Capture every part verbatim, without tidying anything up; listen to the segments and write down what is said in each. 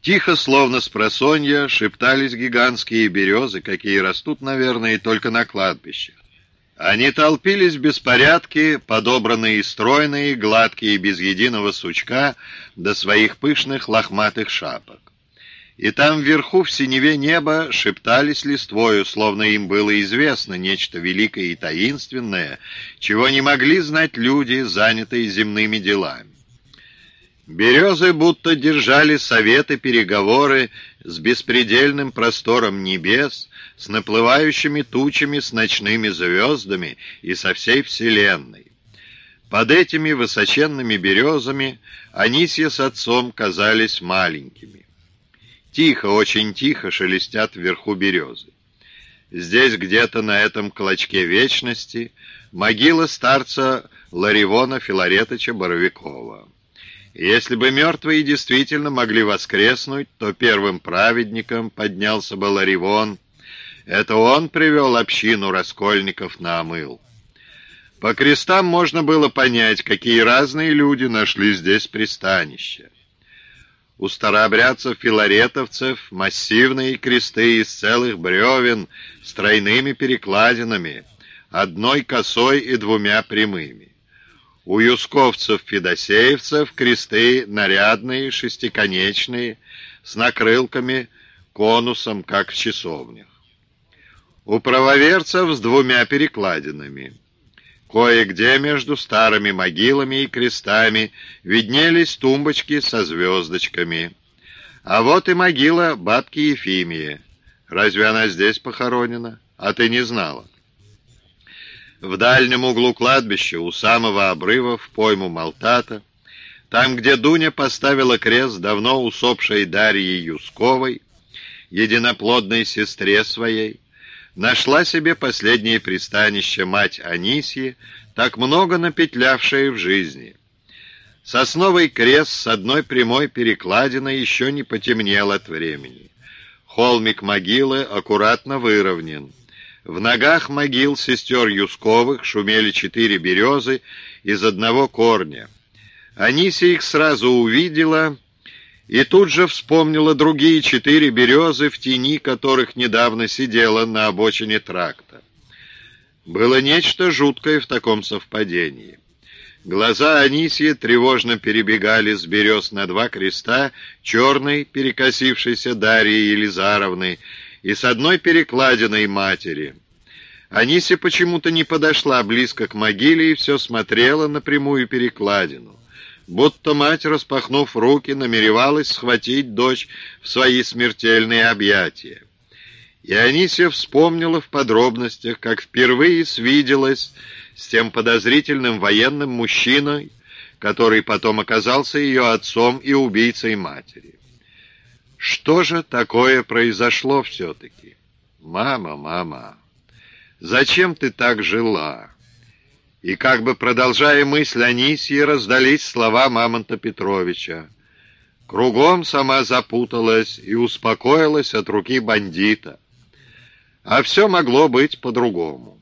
Тихо, словно спросонья, шептались гигантские березы, какие растут, наверное, только на кладбищах. Они толпились в беспорядке, подобранные и стройные, гладкие, без единого сучка, до своих пышных лохматых шапок. И там вверху, в синеве неба, шептались листвою, словно им было известно нечто великое и таинственное, чего не могли знать люди, занятые земными делами. Березы будто держали советы, переговоры с беспредельным простором небес, с наплывающими тучами, с ночными звездами и со всей вселенной. Под этими высоченными березами Анисья с отцом казались маленькими. Тихо, очень тихо шелестят вверху березы. Здесь где-то на этом клочке вечности могила старца Ларивона Филаретыча Боровикова. Если бы мертвые действительно могли воскреснуть, то первым праведником поднялся бы Ларивон. Это он привел общину раскольников на омыл. По крестам можно было понять, какие разные люди нашли здесь пристанище. У старообрядцев-филаретовцев массивные кресты из целых бревен с тройными перекладинами, одной косой и двумя прямыми. У юсковцев-федосеевцев кресты нарядные, шестиконечные, с накрылками, конусом, как в часовнях. У правоверцев с двумя перекладинами. Кое-где между старыми могилами и крестами виднелись тумбочки со звездочками. А вот и могила бабки Ефимии. Разве она здесь похоронена? А ты не знала? В дальнем углу кладбища, у самого обрыва, в пойму Малтата, там, где Дуня поставила крест давно усопшей Дарьи Юсковой, единоплодной сестре своей, нашла себе последнее пристанище мать Анисьи, так много напетлявшая в жизни. Сосновый крест с одной прямой перекладиной еще не потемнел от времени. Холмик могилы аккуратно выровнен. В ногах могил сестер Юсковых шумели четыре березы из одного корня. Анисья их сразу увидела и тут же вспомнила другие четыре березы, в тени которых недавно сидела на обочине тракта. Было нечто жуткое в таком совпадении. Глаза Анисьи тревожно перебегали с берез на два креста черной, перекосившейся Дарьи Елизаровны, и с одной перекладиной матери. Анисья почему-то не подошла близко к могиле и все смотрела на прямую перекладину, будто мать, распахнув руки, намеревалась схватить дочь в свои смертельные объятия. И Анисья вспомнила в подробностях, как впервые свиделась с тем подозрительным военным мужчиной, который потом оказался ее отцом и убийцей матери. Что же такое произошло все-таки? Мама, мама, зачем ты так жила? И как бы продолжая мысль Анисьи, раздались слова Мамонта Петровича. Кругом сама запуталась и успокоилась от руки бандита. А все могло быть по-другому.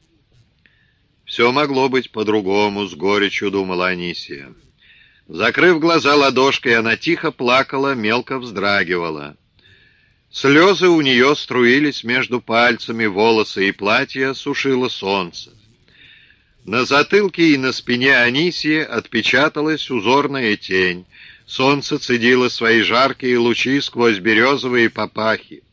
Все могло быть по-другому, с горечью думала Анисья. Закрыв глаза ладошкой, она тихо плакала, мелко вздрагивала. Слезы у нее струились между пальцами, волосы и платья сушило солнце. На затылке и на спине Анисьи отпечаталась узорная тень. Солнце цедило свои жаркие лучи сквозь березовые папахи.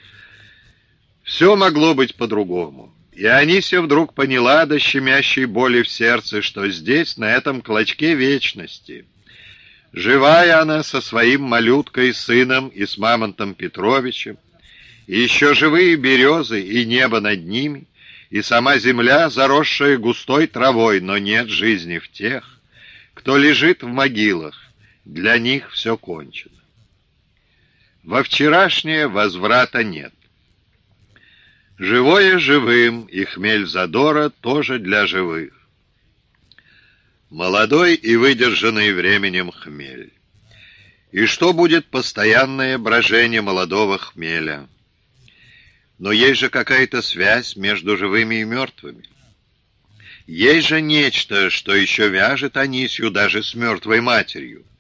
Все могло быть по-другому. И Анисья вдруг поняла до щемящей боли в сердце, что здесь, на этом клочке вечности, живая она со своим малюткой сыном и с Мамонтом Петровичем, и еще живые березы и небо над ними, и сама земля, заросшая густой травой, но нет жизни в тех, кто лежит в могилах, для них все кончено. Во вчерашнее возврата нет. Живое живым, и хмель задора тоже для живых. Молодой и выдержанный временем хмель. И что будет постоянное брожение молодого хмеля? Но есть же какая-то связь между живыми и мертвыми. Есть же нечто, что еще вяжет Анисью даже с мертвой матерью.